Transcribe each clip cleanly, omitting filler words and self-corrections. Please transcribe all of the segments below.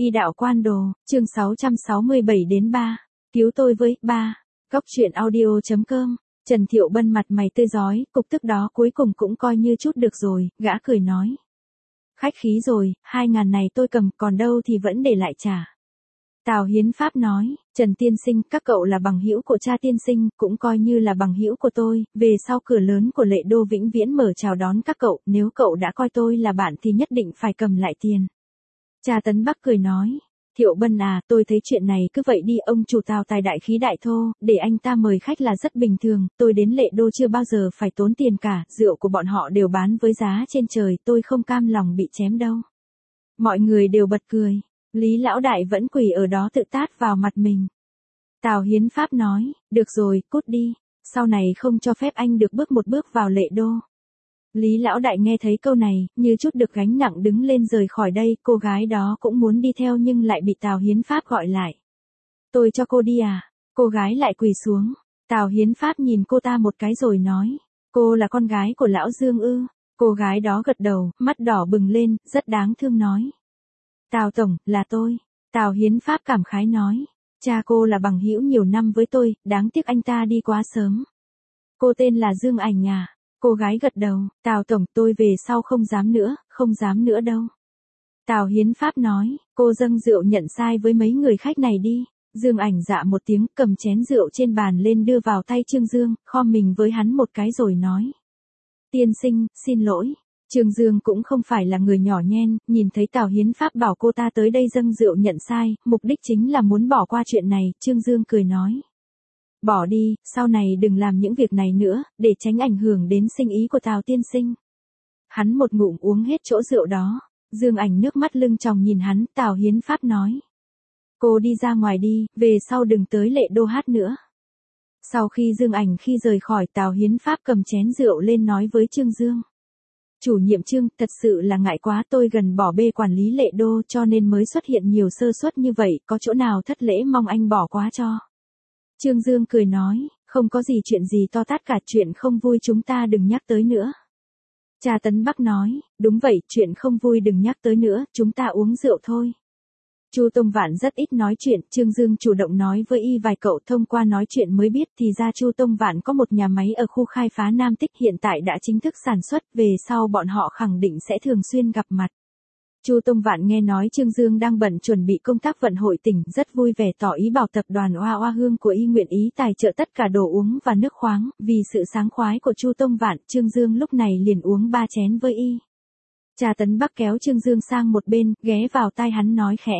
Y đạo quan đồ, chương 667 đến 3. Cứu tôi với 3. Góc truyện audio.com. Trần Thiệu Bân mặt mày tươi rói, cục tức đó cuối cùng cũng coi như chút được rồi, gã cười nói. Khách khí rồi, 2.000 này tôi cầm, còn đâu thì vẫn để lại trả. Tào Hiến Pháp nói, Trần tiên sinh, các cậu là bằng hữu của cha tiên sinh, cũng coi như là bằng hữu của tôi, về sau cửa lớn của Lệ Đô vĩnh viễn mở chào đón các cậu, nếu cậu đã coi tôi là bạn thì nhất định phải cầm lại tiền. Cha Tấn Bắc cười nói, Thiệu Bân à, tôi thấy chuyện này cứ vậy đi, ông chủ Tào tài đại khí đại thô, để anh ta mời khách là rất bình thường, tôi đến Lệ Đô chưa bao giờ phải tốn tiền cả, rượu của bọn họ đều bán với giá trên trời, tôi không cam lòng bị chém đâu. Mọi người đều bật cười. Lý lão đại vẫn quỳ ở đó tự tát vào mặt mình. Tào Hiến Pháp nói, được rồi, cút đi, sau này không cho phép anh được bước một bước vào Lệ Đô. Lý lão đại nghe thấy câu này, như chút được gánh nặng đứng lên rời khỏi đây, cô gái đó cũng muốn đi theo nhưng lại bị Tào Hiến Pháp gọi lại. Tôi cho cô đi à? Cô gái lại quỳ xuống. Tào Hiến Pháp nhìn cô ta một cái rồi nói, cô là con gái của lão Dương ư? Cô gái đó gật đầu, mắt đỏ bừng lên, rất đáng thương nói. Tào tổng, là tôi. Tào Hiến Pháp cảm khái nói, cha cô là bằng hữu nhiều năm với tôi, đáng tiếc anh ta đi quá sớm. Cô tên là Dương Ảnh à? Cô gái gật đầu, Tào tổng, tôi về sau không dám nữa đâu. Tào Hiến Pháp nói, cô dâng rượu nhận sai với mấy người khách này đi. Dương Ảnh dạ một tiếng, cầm chén rượu trên bàn lên đưa vào tay Trương Dương, khom mình với hắn một cái rồi nói. Tiên sinh, xin lỗi. Trương Dương cũng không phải là người nhỏ nhen, nhìn thấy Tào Hiến Pháp bảo cô ta tới đây dâng rượu nhận sai, mục đích chính là muốn bỏ qua chuyện này, Trương Dương cười nói. Bỏ đi, sau này đừng làm những việc này nữa, để tránh ảnh hưởng đến sinh ý của Tào tiên sinh. Hắn một ngụm uống hết chỗ rượu đó, Dương Ảnh nước mắt lưng tròng nhìn hắn, Tào Hiến Pháp nói. Cô đi ra ngoài đi, về sau đừng tới Lệ Đô hát nữa. Sau khi Dương Ảnh khi rời khỏi, Tào Hiến Pháp cầm chén rượu lên nói với Trương Dương. Chủ nhiệm Trương, thật sự là ngại quá, tôi gần bỏ bê quản lý Lệ Đô cho nên mới xuất hiện nhiều sơ suất như vậy, có chỗ nào thất lễ mong anh bỏ qua cho. Trương Dương cười nói, không có gì chuyện gì to tát cả, chuyện không vui chúng ta đừng nhắc tới nữa. Cha Tấn Bắc nói, đúng vậy, chuyện không vui đừng nhắc tới nữa, chúng ta uống rượu thôi. Chu Tông Vạn rất ít nói chuyện, Trương Dương chủ động nói với y vài cậu, thông qua nói chuyện mới biết thì ra Chu Tông Vạn có một nhà máy ở khu khai phá Nam Tích, hiện tại đã chính thức sản xuất, về sau bọn họ khẳng định sẽ thường xuyên gặp mặt. Chu Tông Vạn nghe nói Trương Dương đang bận chuẩn bị công tác vận hội tỉnh, rất vui vẻ tỏ ý bảo tập đoàn Hoa Hoa Hương của y nguyện ý tài trợ tất cả đồ uống và nước khoáng, vì sự sáng khoái của Chu Tông Vạn, Trương Dương lúc này liền uống 3 chén với y. Cha Tấn Bắc kéo Trương Dương sang một bên, ghé vào tai hắn nói khẽ.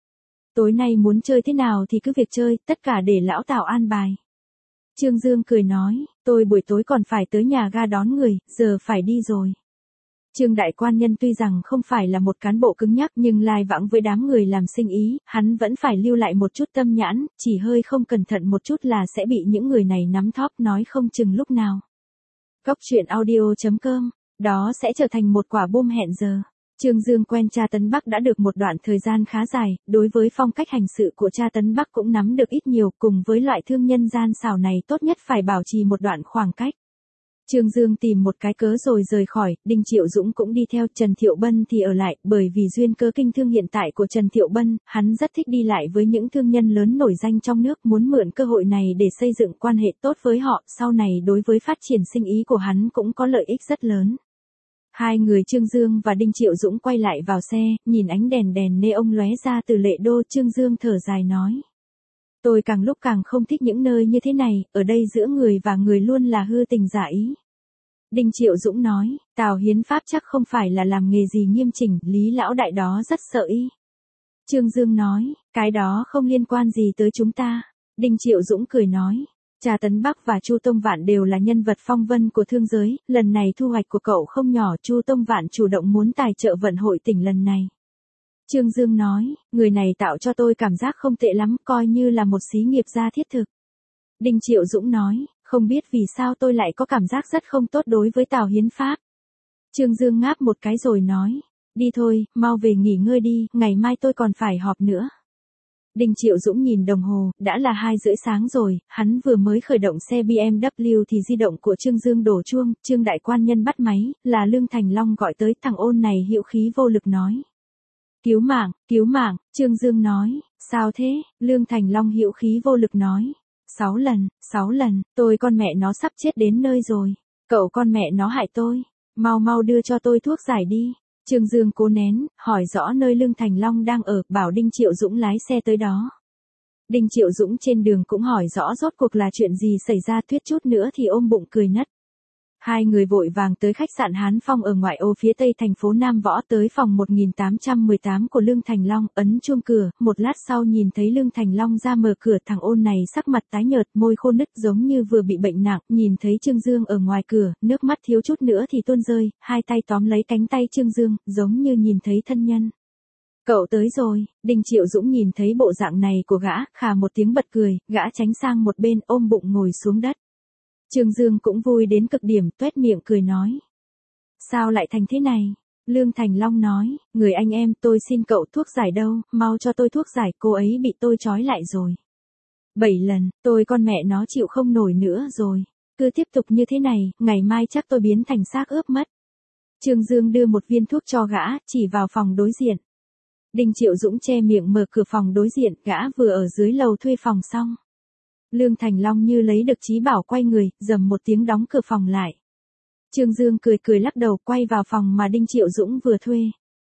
Tối nay muốn chơi thế nào thì cứ việc chơi, tất cả để lão Tào an bài. Trương Dương cười nói, tôi buổi tối còn phải tới nhà ga đón người, giờ phải đi rồi. Trương đại quan nhân tuy rằng không phải là một cán bộ cứng nhắc nhưng lai vãng với đám người làm sinh ý, hắn vẫn phải lưu lại một chút tâm nhãn, chỉ hơi không cẩn thận một chút là sẽ bị những người này nắm thóp nói không chừng lúc nào. Góc truyện audio.com, đó sẽ trở thành một quả bom hẹn giờ. Trương Dương quen cha Tấn Bắc đã được một đoạn thời gian khá dài, đối với phong cách hành sự của cha Tấn Bắc cũng nắm được ít nhiều, cùng với loại thương nhân gian xảo này tốt nhất phải bảo trì một đoạn khoảng cách. Trương Dương tìm một cái cớ rồi rời khỏi, Đinh Triệu Dũng cũng đi theo, Trần Thiệu Bân thì ở lại, bởi vì duyên cớ kinh thương hiện tại của Trần Thiệu Bân, hắn rất thích đi lại với những thương nhân lớn nổi danh trong nước, muốn mượn cơ hội này để xây dựng quan hệ tốt với họ, sau này đối với phát triển sinh ý của hắn cũng có lợi ích rất lớn. Hai người Trương Dương và Đinh Triệu Dũng quay lại vào xe, nhìn ánh đèn neon lóe ra từ Lệ Đô, Trương Dương thở dài nói. Tôi càng lúc càng không thích những nơi như thế này, ở đây giữa người và người luôn là hư tình giả ý. Đinh Triệu Dũng nói, Tào Hiến Pháp chắc không phải là làm nghề gì nghiêm chỉnh, Lý lão đại đó rất sợ y. Trương Dương nói, cái đó không liên quan gì tới chúng ta. Đinh Triệu Dũng cười nói. Cha Tấn Bắc và Chu Tông Vạn đều là nhân vật phong vân của thương giới, lần này thu hoạch của cậu không nhỏ, Chu Tông Vạn chủ động muốn tài trợ vận hội tỉnh lần này. Trương Dương nói, người này tạo cho tôi cảm giác không tệ lắm, coi như là một xí nghiệp gia thiết thực. Đinh Triệu Dũng nói, không biết vì sao tôi lại có cảm giác rất không tốt đối với Tào Hiến Pháp. Trương Dương ngáp một cái rồi nói, đi thôi, mau về nghỉ ngơi đi, ngày mai tôi còn phải họp nữa. Đinh Triệu Dũng nhìn đồng hồ, đã là 2:30 sáng rồi, hắn vừa mới khởi động xe BMW thì di động của Trương Dương đổ chuông, Trương đại quan nhân bắt máy, là Lương Thành Long gọi tới, thằng ôn này hữu khí vô lực nói. cứu mạng, Trương Dương nói, sao thế, Lương Thành Long hữu khí vô lực nói, 6 lần, tôi con mẹ nó sắp chết đến nơi rồi, cậu con mẹ nó hại tôi, mau đưa cho tôi thuốc giải đi. Trương Dương cố nén, hỏi rõ nơi Lương Thành Long đang ở, bảo Đinh Triệu Dũng lái xe tới đó. Đinh Triệu Dũng trên đường cũng hỏi rõ rốt cuộc là chuyện gì xảy ra, thuyết chút nữa thì ôm bụng cười nấc. Hai người vội vàng tới khách sạn Hán Phong ở ngoại ô phía tây thành phố Nam Võ, tới phòng 1818 của Lương Thành Long, ấn chuông cửa, một lát sau nhìn thấy Lương Thành Long ra mở cửa, thằng ôn này sắc mặt tái nhợt, môi khô nứt giống như vừa bị bệnh nặng, nhìn thấy Trương Dương ở ngoài cửa, nước mắt thiếu chút nữa thì tuôn rơi, hai tay tóm lấy cánh tay Trương Dương, giống như nhìn thấy thân nhân. Cậu tới rồi, Đinh Triệu Dũng nhìn thấy bộ dạng này của gã, khà một tiếng bật cười, gã tránh sang một bên ôm bụng ngồi xuống đất. Trương Dương cũng vui đến cực điểm, tuét miệng cười nói. Sao lại thành thế này? Lương Thành Long nói, người anh em tôi xin cậu thuốc giải đâu, mau cho tôi thuốc giải, cô ấy bị tôi trói lại rồi. 7 lần, tôi con mẹ nó chịu không nổi nữa rồi. Cứ tiếp tục như thế này, ngày mai chắc tôi biến thành xác ướp mất. Trương Dương đưa một viên thuốc cho gã, chỉ vào phòng đối diện. Đinh Triệu Dũng che miệng mở cửa phòng đối diện, gã vừa ở dưới lầu thuê phòng xong. Lương Thành Long như lấy được chí bảo quay người, rầm một tiếng đóng cửa phòng lại. Trương Dương cười lắc đầu quay vào phòng mà Đinh Triệu Dũng vừa thuê.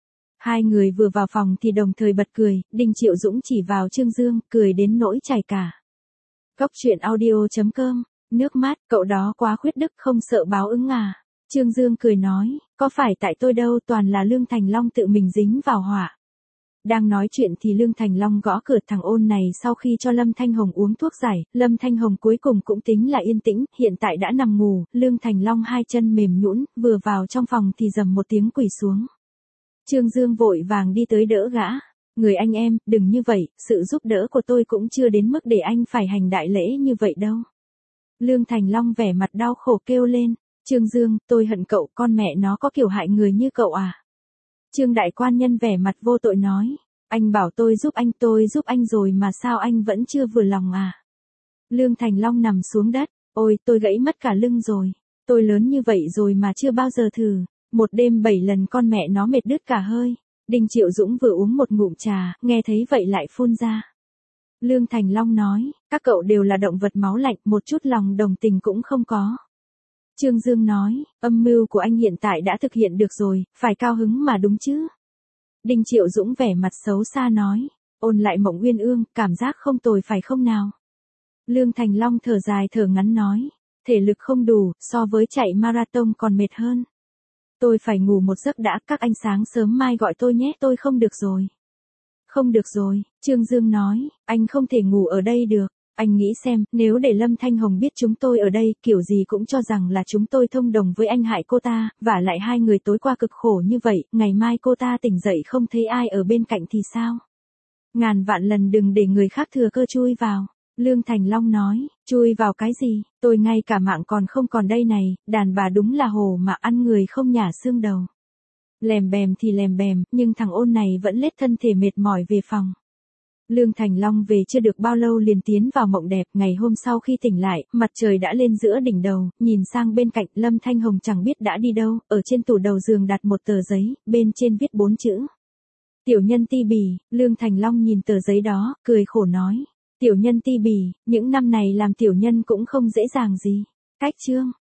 Hai người vừa vào phòng thì đồng thời bật cười, Đinh Triệu Dũng chỉ vào Trương Dương, cười đến nỗi chảy cả. Góc truyện audio.com, nước mắt, cậu đó quá khuyết đức không sợ báo ứng à. Trương Dương cười nói, có phải tại tôi đâu, toàn là Lương Thành Long tự mình dính vào họa. Đang nói chuyện thì Lương Thành Long gõ cửa, thằng ôn này sau khi cho Lâm Thanh Hồng uống thuốc giải, Lâm Thanh Hồng cuối cùng cũng tính là yên tĩnh, hiện tại đã nằm ngủ, Lương Thành Long hai chân mềm nhũn, vừa vào trong phòng thì rầm một tiếng quỳ xuống. Trương Dương vội vàng đi tới đỡ gã. Người anh em, đừng như vậy, sự giúp đỡ của tôi cũng chưa đến mức để anh phải hành đại lễ như vậy đâu. Lương Thành Long vẻ mặt đau khổ kêu lên, Trương Dương, tôi hận cậu, con mẹ nó có kiểu hại người như cậu à. Trương Đại Quan Nhân vẻ mặt vô tội nói, anh bảo tôi giúp anh rồi mà sao anh vẫn chưa vừa lòng à. Lương Thành Long nằm xuống đất, ôi tôi gãy mất cả lưng rồi, tôi lớn như vậy rồi mà chưa bao giờ thử, một đêm 7 lần con mẹ nó mệt đứt cả hơi. Đinh Triệu Dũng vừa uống một ngụm trà, nghe thấy vậy lại phun ra. Lương Thành Long nói, các cậu đều là động vật máu lạnh, một chút lòng đồng tình cũng không có. Trương Dương nói, âm mưu của anh hiện tại đã thực hiện được rồi, phải cao hứng mà đúng chứ. Đinh Triệu Dũng vẻ mặt xấu xa nói, ôn lại Mộng Uyên Ương, cảm giác không tồi phải không nào. Lương Thành Long thở dài thở ngắn nói, thể lực không đủ, so với chạy marathon còn mệt hơn. Tôi phải ngủ một giấc đã, các anh sáng sớm mai gọi tôi nhé, tôi không được rồi. Không được rồi, Trương Dương nói, anh không thể ngủ ở đây được. Anh nghĩ xem, nếu để Lâm Thanh Hồng biết chúng tôi ở đây, kiểu gì cũng cho rằng là chúng tôi thông đồng với anh hại cô ta, vả lại hai người tối qua cực khổ như vậy, ngày mai cô ta tỉnh dậy không thấy ai ở bên cạnh thì sao? Ngàn vạn lần đừng để người khác thừa cơ chui vào. Lương Thành Long nói, chui vào cái gì, tôi ngay cả mạng còn không còn đây này, đàn bà đúng là hồ mà ăn người không nhả xương đầu. Lèm bèm thì lèm bèm, nhưng thằng ôn này vẫn lết thân thể mệt mỏi về phòng. Lương Thành Long về chưa được bao lâu liền tiến vào mộng đẹp, ngày hôm sau khi tỉnh lại, mặt trời đã lên giữa đỉnh đầu, nhìn sang bên cạnh, Lâm Thanh Hồng chẳng biết đã đi đâu, ở trên tủ đầu giường đặt một tờ giấy, bên trên viết 4 chữ. Tiểu nhân Ti Bì. Lương Thành Long nhìn tờ giấy đó, cười khổ nói, tiểu nhân Ti Bì, những năm này làm tiểu nhân cũng không dễ dàng gì. Cách chương